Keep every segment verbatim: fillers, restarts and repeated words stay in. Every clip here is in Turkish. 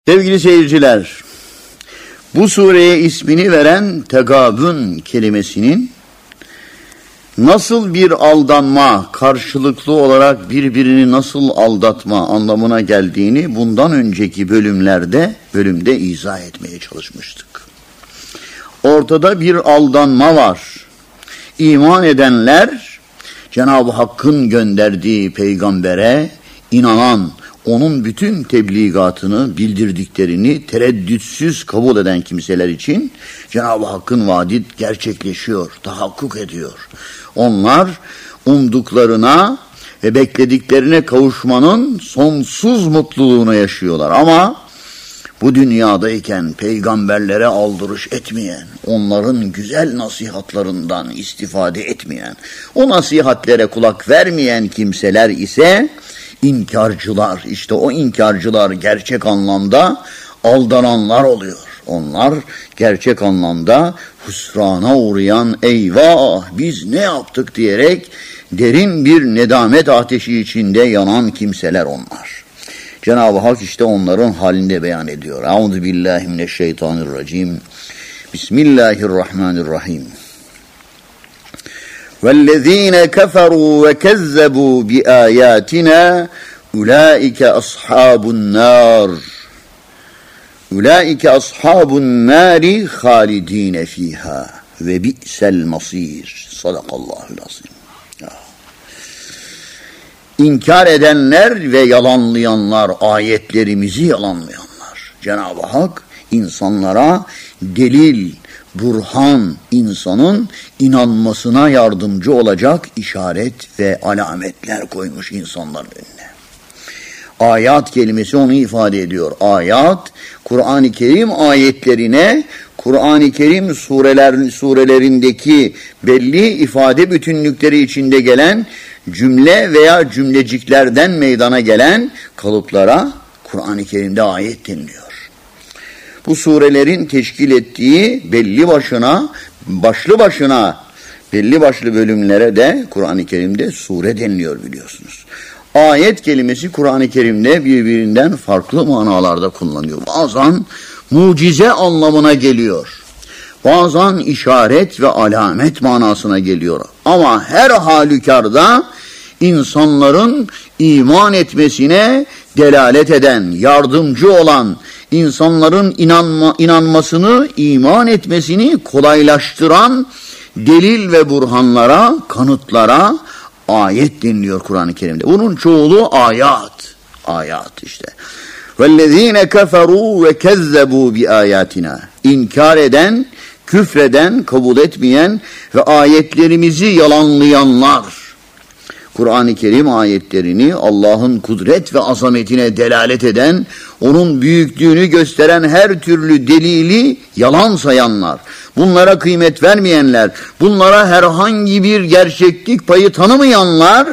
Sevgili seyirciler, bu sureye ismini veren tegabün kelimesinin nasıl bir aldanma, karşılıklı olarak birbirini nasıl aldatma anlamına geldiğini bundan önceki bölümlerde, bölümde izah etmeye çalışmıştık. Ortada bir aldanma var. İman edenler, Cenab-ı Hakk'ın gönderdiği peygambere inanan, onun bütün tebliğatını, bildirdiklerini tereddütsüz kabul eden kimseler için Cenab-ı Hakk'ın vaadi gerçekleşiyor, tahakkuk ediyor. Onlar umduklarına ve beklediklerine kavuşmanın sonsuz mutluluğunu yaşıyorlar. Ama bu dünyadayken peygamberlere aldırış etmeyen, onların güzel nasihatlarından istifade etmeyen, o nasihatlere kulak vermeyen kimseler ise İnkarcılar, işte o inkarcılar gerçek anlamda aldananlar oluyor. Onlar gerçek anlamda hüsrana uğrayan, eyvah biz ne yaptık diyerek derin bir nedamet ateşi içinde yanan kimseler onlar. Cenab-ı Hak işte onların halinde beyan ediyor. Euzubillahimineşşeytanirracim. Bismillahirrahmanirrahim. وَالَّذ۪ينَ كَفَرُوا وَكَذَّبُوا بِآيَاتِنَا اُولَٰئِكَ أَصْحَابُ النَّارِ اُولَٰئِكَ أَصْحَابُ النَّارِ خَالِد۪ينَ ف۪يهَا وَبِئْسَ الْمَص۪يرِ Sadakallahü'l-azim. İnkar edenler ve yalanlayanlar, ayetlerimizi yalanlayanlar. Cenab-ı Hak insanlara delil, burhan, insanın inanmasına yardımcı olacak işaret ve alametler koymuş insanların önüne. Ayat kelimesi onu ifade ediyor. Ayat, Kur'an-ı Kerim ayetlerine, Kur'an-ı Kerim sureler, surelerindeki belli ifade bütünlükleri içinde gelen cümle veya cümleciklerden meydana gelen kalıplara Kur'an-ı Kerim'de ayet deniliyor. Bu surelerin teşkil ettiği belli başına, başlı başına, belli başlı bölümlere de Kur'an-ı Kerim'de sure deniliyor biliyorsunuz. Ayet kelimesi Kur'an-ı Kerim'de birbirinden farklı manalarda kullanılıyor. Bazen mucize anlamına geliyor. Bazen işaret ve alamet manasına geliyor. Ama her halükarda insanların iman etmesine delalet eden, yardımcı olan, insanların inanma, inanmasını, iman etmesini kolaylaştıran delil ve burhanlara, kanıtlara ayet deniliyor Kur'an-ı Kerim'de. Bunun çoğulu ayat. Ayat işte. وَالَّذ۪ينَ كَفَرُوا وَكَذَّبُوا بِآيَاتِنَا İnkar eden, küfreden, kabul etmeyen ve ayetlerimizi yalanlayanlar. Kur'an-ı Kerim ayetlerini Allah'ın kudret ve azametine delalet eden, onun büyüklüğünü gösteren her türlü delili yalan sayanlar, bunlara kıymet vermeyenler, bunlara herhangi bir gerçeklik payı tanımayanlar,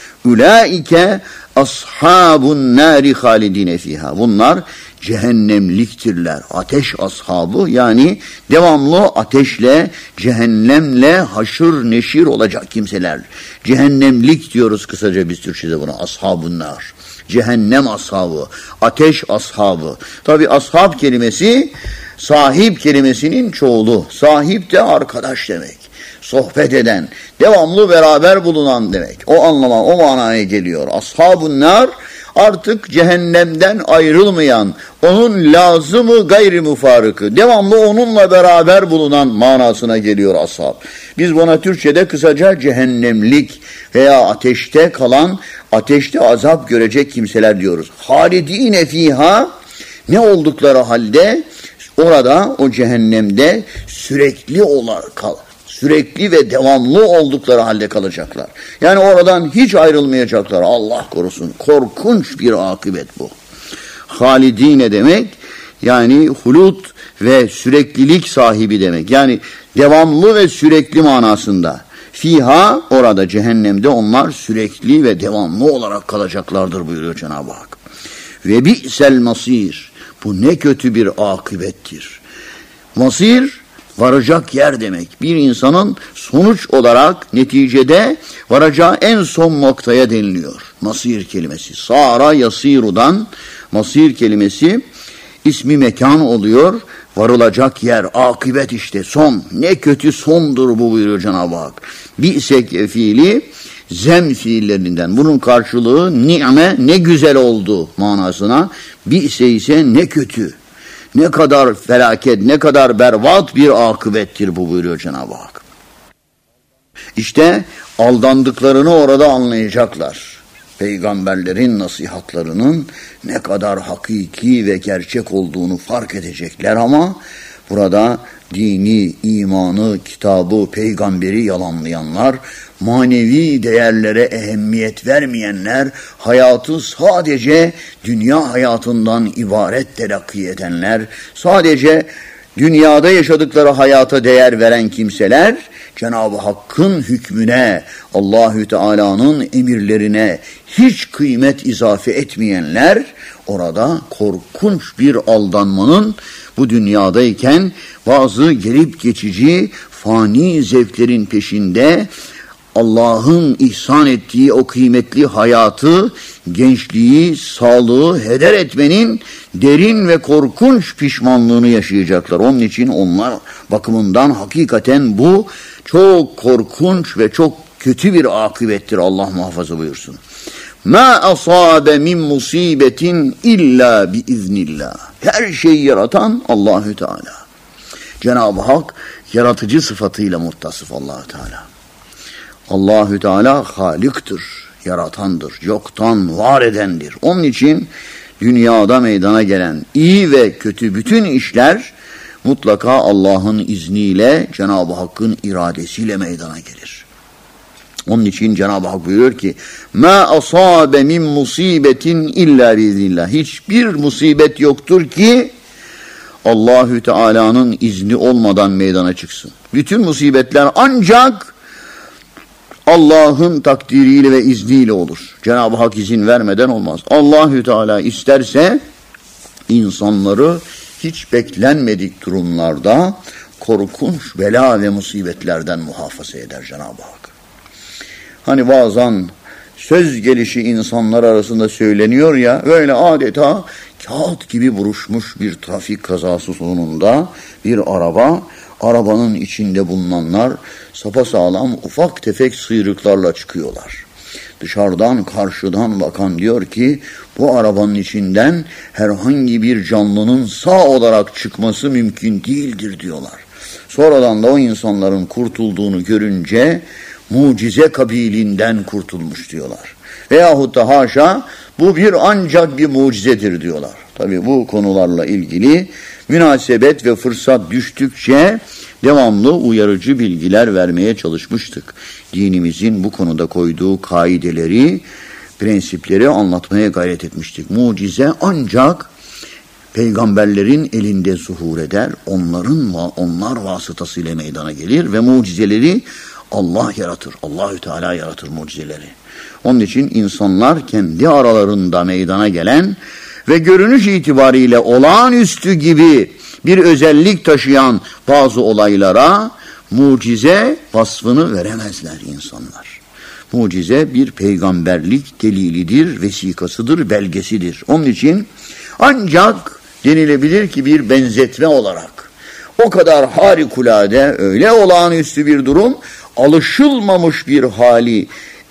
ulaike ashabun nari halidine fiha. Bunlar cehennemliktirler. Ateş ashabı, yani devamlı ateşle, cehennemle haşır neşir olacak kimseler. Cehennemlik diyoruz kısaca biz Türkçe'de buna. Ashabun nar. Cehennem ashabı, ateş ashabı. Tabi ashab kelimesi sahip kelimesinin çoğulu. Sahip de arkadaş demek. Sohbet eden, devamlı beraber bulunan demek. O anlama, o manaya geliyor. Ashab-ı nar artık cehennemden ayrılmayan, onun lazımı gayri müfarıkı, devamlı onunla beraber bulunan manasına geliyor ashab. Biz buna Türkçe'de kısaca cehennemlik veya ateşte kalan, ateşte azap görecek kimseler diyoruz. Halidine fiha, ne oldukları halde orada, o cehennemde sürekli olarak kal. Sürekli ve devamlı oldukları halde kalacaklar. Yani oradan hiç ayrılmayacaklar. Allah korusun. Korkunç bir akıbet bu. Halidine demek, yani hulut ve süreklilik sahibi demek. Yani devamlı ve sürekli manasında. Fiha, orada cehennemde onlar sürekli ve devamlı olarak kalacaklardır buyuruyor Cenab-ı Hak. Ve bi'sel masir. Bu ne kötü bir akıbettir. Masir, varacak yer demek. Bir insanın sonuç olarak neticede varacağı en son noktaya deniliyor. Masir kelimesi. Sara yasirudan masir kelimesi ismi mekan oluyor, varılacak yer, akıbet işte, son. Ne kötü sondur bu buyuruyor Cenab-ı Hak. Bi'se fiili zem fiillerinden. Bunun karşılığı ni'me, ne güzel oldu manasına. Bi'se ise ne kötü. Ne kadar felaket, ne kadar berbat bir akıbettir bu buyuruyor Cenab-ı Hak. İşte aldandıklarını orada anlayacaklar. Peygamberlerin nasihatlarının ne kadar hakiki ve gerçek olduğunu fark edecekler ama burada dini, imanı, kitabı, peygamberi yalanlayanlar, manevi değerlere ehemmiyet vermeyenler, hayatı sadece dünya hayatından ibaret telakki edenler, sadece dünyada yaşadıkları hayata değer veren kimseler, Cenab-ı Hakk'ın hükmüne, Allahü Teala'nın emirlerine hiç kıymet izafe etmeyenler, orada korkunç bir aldanmanın bu dünyadayken bazı gelip geçici fani zevklerin peşinde Allah'ın ihsan ettiği o kıymetli hayatı, gençliği, sağlığı heder etmenin derin ve korkunç pişmanlığını yaşayacaklar. Onun için onlar bakımından hakikaten bu çok korkunç ve çok kötü bir akıbettir. Allah muhafaza buyursun. Ma asabe min musibetin illa biiznillah. Her şeyi yaratan Allahü Teala. Cenab-ı Hak yaratıcı sıfatıyla muttasıf Allahü Teala. Allahü Teala Halik'tir, yaratandır, yoktan var edendir. Onun için dünyada meydana gelen iyi ve kötü bütün işler mutlaka Allah'ın izniyle, Cenab-ı Hakk'ın iradesiyle meydana gelir. Onun için Cenab-ı Hak buyuruyor ki: "Ma asabe min musibetin illa biiznillah." Hiçbir musibet yoktur ki Allahü Teala'nın izni olmadan meydana çıksın. Bütün musibetler ancak Allah'ın takdiriyle ve izniyle olur. Cenab-ı Hak izin vermeden olmaz. Allahü Teala isterse insanları hiç beklenmedik durumlarda korkunç bela ve musibetlerden muhafaza eder Cenab-ı Hak. Hani bazen söz gelişi insanlar arasında söyleniyor ya, böyle adeta kağıt gibi buruşmuş bir trafik kazası sonunda bir araba, arabanın içinde bulunanlar sapasağlam ufak tefek sıyrıklarla çıkıyorlar. Dışarıdan karşıdan bakan diyor ki bu arabanın içinden herhangi bir canlının sağ olarak çıkması mümkün değildir diyorlar. Sonradan da o insanların kurtulduğunu görünce mucize kabilinden kurtulmuş diyorlar. Veyahut da haşa bu bir ancak bir mucizedir diyorlar. Tabii bu konularla ilgili münasebet ve fırsat düştükçe devamlı uyarıcı bilgiler vermeye çalışmıştık. Dinimizin bu konuda koyduğu kaideleri, prensipleri anlatmaya gayret etmiştik. Mucize ancak peygamberlerin elinde zuhur eder, onların onlar vasıtasıyla meydana gelir ve mucizeleri Allah yaratır. Allahü Teala yaratır mucizeleri. Onun için insanlar kendi aralarında meydana gelen ve görünüş itibariyle olağanüstü gibi bir özellik taşıyan bazı olaylara mucize vasfını veremezler insanlar. Mucize bir peygamberlik delilidir, vesikasıdır, belgesidir. Onun için ancak denilebilir ki bir benzetme olarak o kadar harikulade, öyle olağanüstü bir durum, alışılmamış bir hali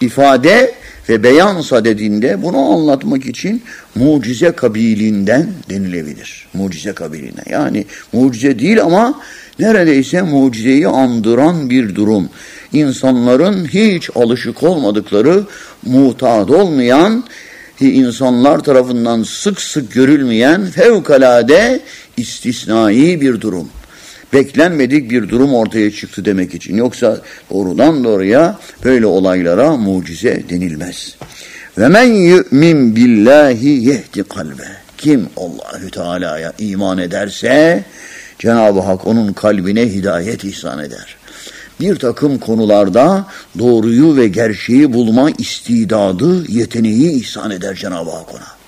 ifade ve beyan sadedinde bunu anlatmak için mucize kabilinden denilebilir. Mucize kabilinden. Yani mucize değil ama neredeyse mucizeyi andıran bir durum. İnsanların hiç alışık olmadıkları, mutat olmayan, insanlar tarafından sık sık görülmeyen fevkalade istisnai bir durum. Beklenmedik bir durum ortaya çıktı demek için. Yoksa doğrudan doğruya böyle olaylara mucize denilmez. Ve men yu'min billahi yehdi kalbe. Kim Allahü Teala'ya iman ederse Cenab-ı Hak onun kalbine hidayet ihsan eder. Bir takım konularda doğruyu ve gerçeği bulma istidadı, yeteneği ihsan eder Cenab-ı Hak ona.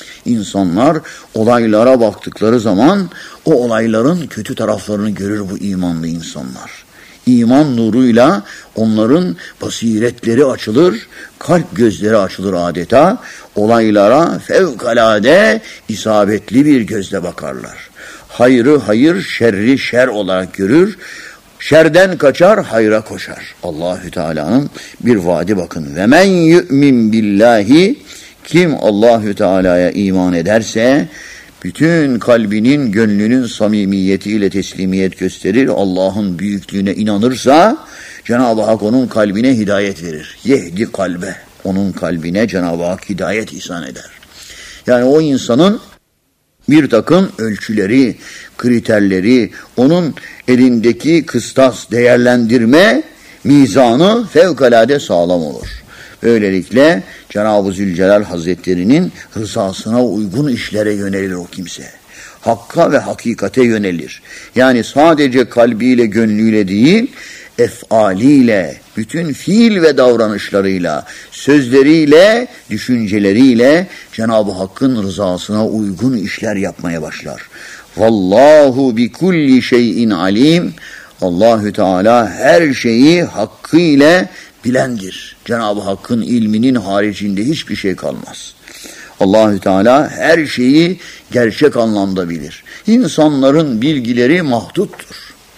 İnsanlar olaylara baktıkları zaman o olayların kötü taraflarını görür bu imanlı insanlar. iman nuruyla onların basiretleri açılır, kalp gözleri açılır adeta. Olaylara fevkalade isabetli bir gözle bakarlar. Hayrı hayır, şerri şer olarak görür. Şerden kaçar, hayra koşar. Allahü Teala'nın bir vaadi bakın. Ve men yu'min billahi, kim Allahü Teala'ya iman ederse bütün kalbinin, gönlünün samimiyetiyle teslimiyet gösterir. Allah'ın büyüklüğüne inanırsa Cenab-ı Hak onun kalbine hidayet verir. Yehdi kalbe. Onun kalbine Cenab-ı Hak hidayet ihsan eder. Yani o insanın bir takım ölçüleri, kriterleri, onun elindeki kıstas, değerlendirme mizanı fevkalade sağlam olur. Böylelikle Cenab-ı Zülcelal Hazretleri'nin rızasına uygun işlere yönelir o kimse. Hakka ve hakikate yönelir. Yani sadece kalbiyle, gönlüyle değil, efaliyle, bütün fiil ve davranışlarıyla, sözleriyle, düşünceleriyle Cenab-ı Hakk'ın rızasına uygun işler yapmaya başlar. Vallahu bi kulli şeyin alim. Allahü Teala her şeyi hakkıyla bilendir. Cenab-ı Hakk'ın ilminin haricinde hiçbir şey kalmaz. Allahü Teala her şeyi gerçek anlamda bilir. İnsanların bilgileri mahduttur.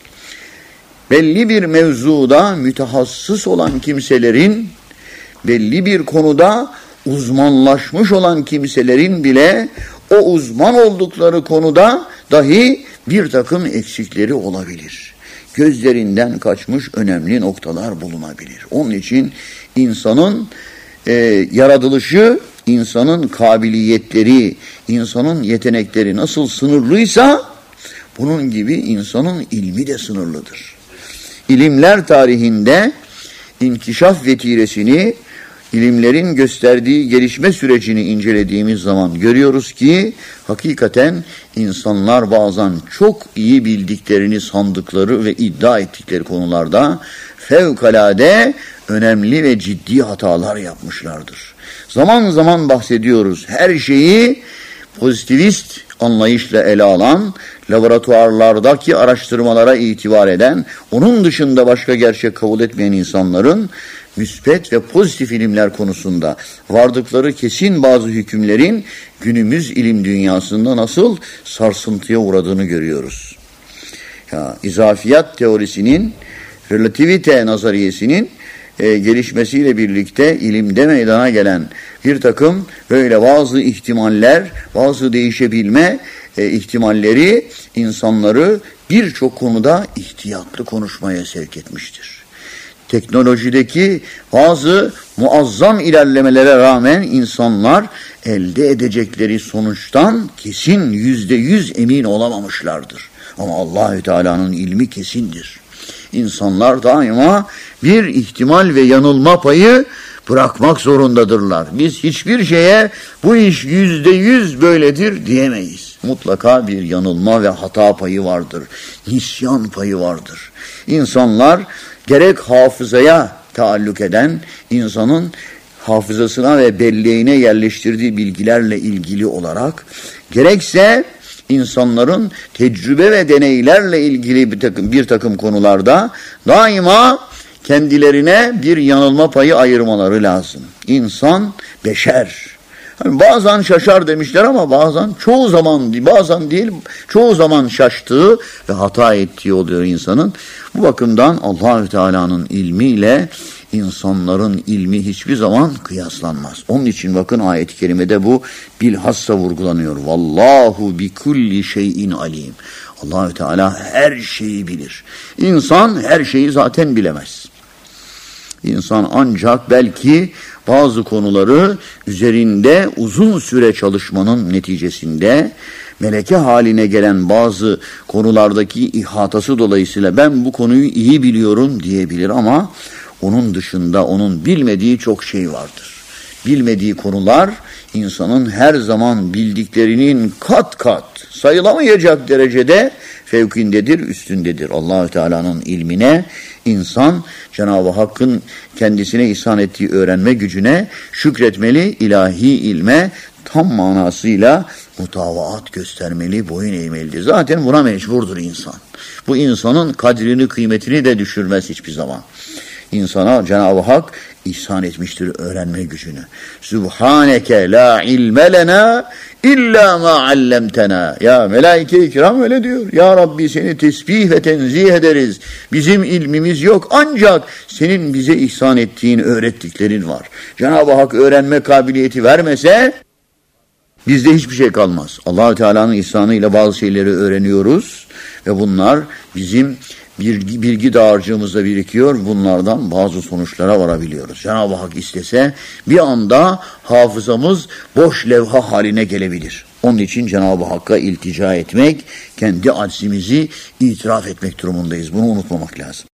Belli bir mevzuda mütehassıs olan kimselerin, belli bir konuda uzmanlaşmış olan kimselerin bile o uzman oldukları konuda dahi bir takım eksikleri olabilir. Gözlerinden kaçmış önemli noktalar bulunabilir. Onun için insanın e, yaratılışı, insanın kabiliyetleri, insanın yetenekleri nasıl sınırlıysa bunun gibi insanın ilmi de sınırlıdır. İlimler tarihinde inkişaf vetiresini, ilimlerin gösterdiği gelişme sürecini incelediğimiz zaman görüyoruz ki hakikaten insanlar bazen çok iyi bildiklerini sandıkları ve iddia ettikleri konularda fevkalade önemli ve ciddi hatalar yapmışlardır. Zaman zaman bahsediyoruz. Her şeyi pozitivist anlayışla ele alan, laboratuvarlardaki araştırmalara itibar eden, onun dışında başka gerçek kabul etmeyen insanların müspet ve pozitif ilimler konusunda vardıkları kesin bazı hükümlerin günümüz ilim dünyasında nasıl sarsıntıya uğradığını görüyoruz. Ya, izafiyat teorisinin, relativite nazariyesinin e, gelişmesiyle birlikte ilimde meydana gelen bir takım böyle bazı ihtimaller, bazı değişebilme e, ihtimalleri insanları birçok konuda ihtiyatlı konuşmaya sevk etmiştir. Teknolojideki bazı muazzam ilerlemelere rağmen insanlar elde edecekleri sonuçtan kesin yüzde yüz emin olamamışlardır. Ama Allahü Teala'nın ilmi kesindir. İnsanlar daima bir ihtimal ve yanılma payı bırakmak zorundadırlar. Biz hiçbir şeye bu iş yüzde yüz böyledir diyemeyiz. Mutlaka bir yanılma ve hata payı vardır. Nisyan payı vardır. İnsanlar gerek hafızaya taalluk eden, insanın hafızasına ve belleğine yerleştirdiği bilgilerle ilgili olarak, gerekse insanların tecrübe ve deneylerle ilgili bir takım, bir takım konularda daima kendilerine bir yanılma payı ayırmaları lazım. İnsan beşer. Yani bazen şaşar demişler ama bazen çoğu zaman, bazen değil çoğu zaman şaştığı ve hata ettiği oluyor insanın. Bu bakımdan Allahü Teala'nın ilmiyle insanların ilmi hiçbir zaman kıyaslanmaz. Onun için bakın ayet-i kerimede bu bilhassa vurgulanıyor. Vallahu bi kulli şeyin alim. Allahü Teala her şeyi bilir. İnsan her şeyi zaten bilemez. İnsan ancak belki bazı konuları üzerinde uzun süre çalışmanın neticesinde meleke haline gelen bazı konulardaki ihatası dolayısıyla ben bu konuyu iyi biliyorum diyebilir ama onun dışında onun bilmediği çok şey vardır. Bilmediği konular insanın her zaman bildiklerinin kat kat sayılamayacak derecede fevkindedir, üstündedir. Allahü Teala'nın ilmine insan Cenab-ı Hakk'ın kendisine ihsan ettiği öğrenme gücüne şükretmeli, ilahi ilme tam manasıyla mutavaat göstermeli, boyun eğmelidir. Zaten buna mecburdur insan. Bu insanın kadrini, kıymetini de düşürmez hiçbir zaman. İnsana Cenab-ı Hak ihsan etmiştir öğrenme gücünü. Sübhaneke la ilme lena illa ma allemtena. Ya melaike-i kiram öyle diyor. Ya Rabbi seni tesbih ve tenzih ederiz. Bizim ilmimiz yok ancak senin bize ihsan ettiğin, öğrettiklerin var. Cenab-ı Hak öğrenme kabiliyeti vermese bizde hiçbir şey kalmaz. Allah-u Teala'nın ihsanıyla bazı şeyleri öğreniyoruz ve bunlar bizim bilgi, bilgi dağarcığımızda birikiyor. Bunlardan bazı sonuçlara varabiliyoruz. Cenab-ı Hak istese bir anda hafızamız boş levha haline gelebilir. Onun için Cenab-ı Hakk'a iltica etmek, kendi aczimizi itiraf etmek durumundayız. Bunu unutmamak lazım.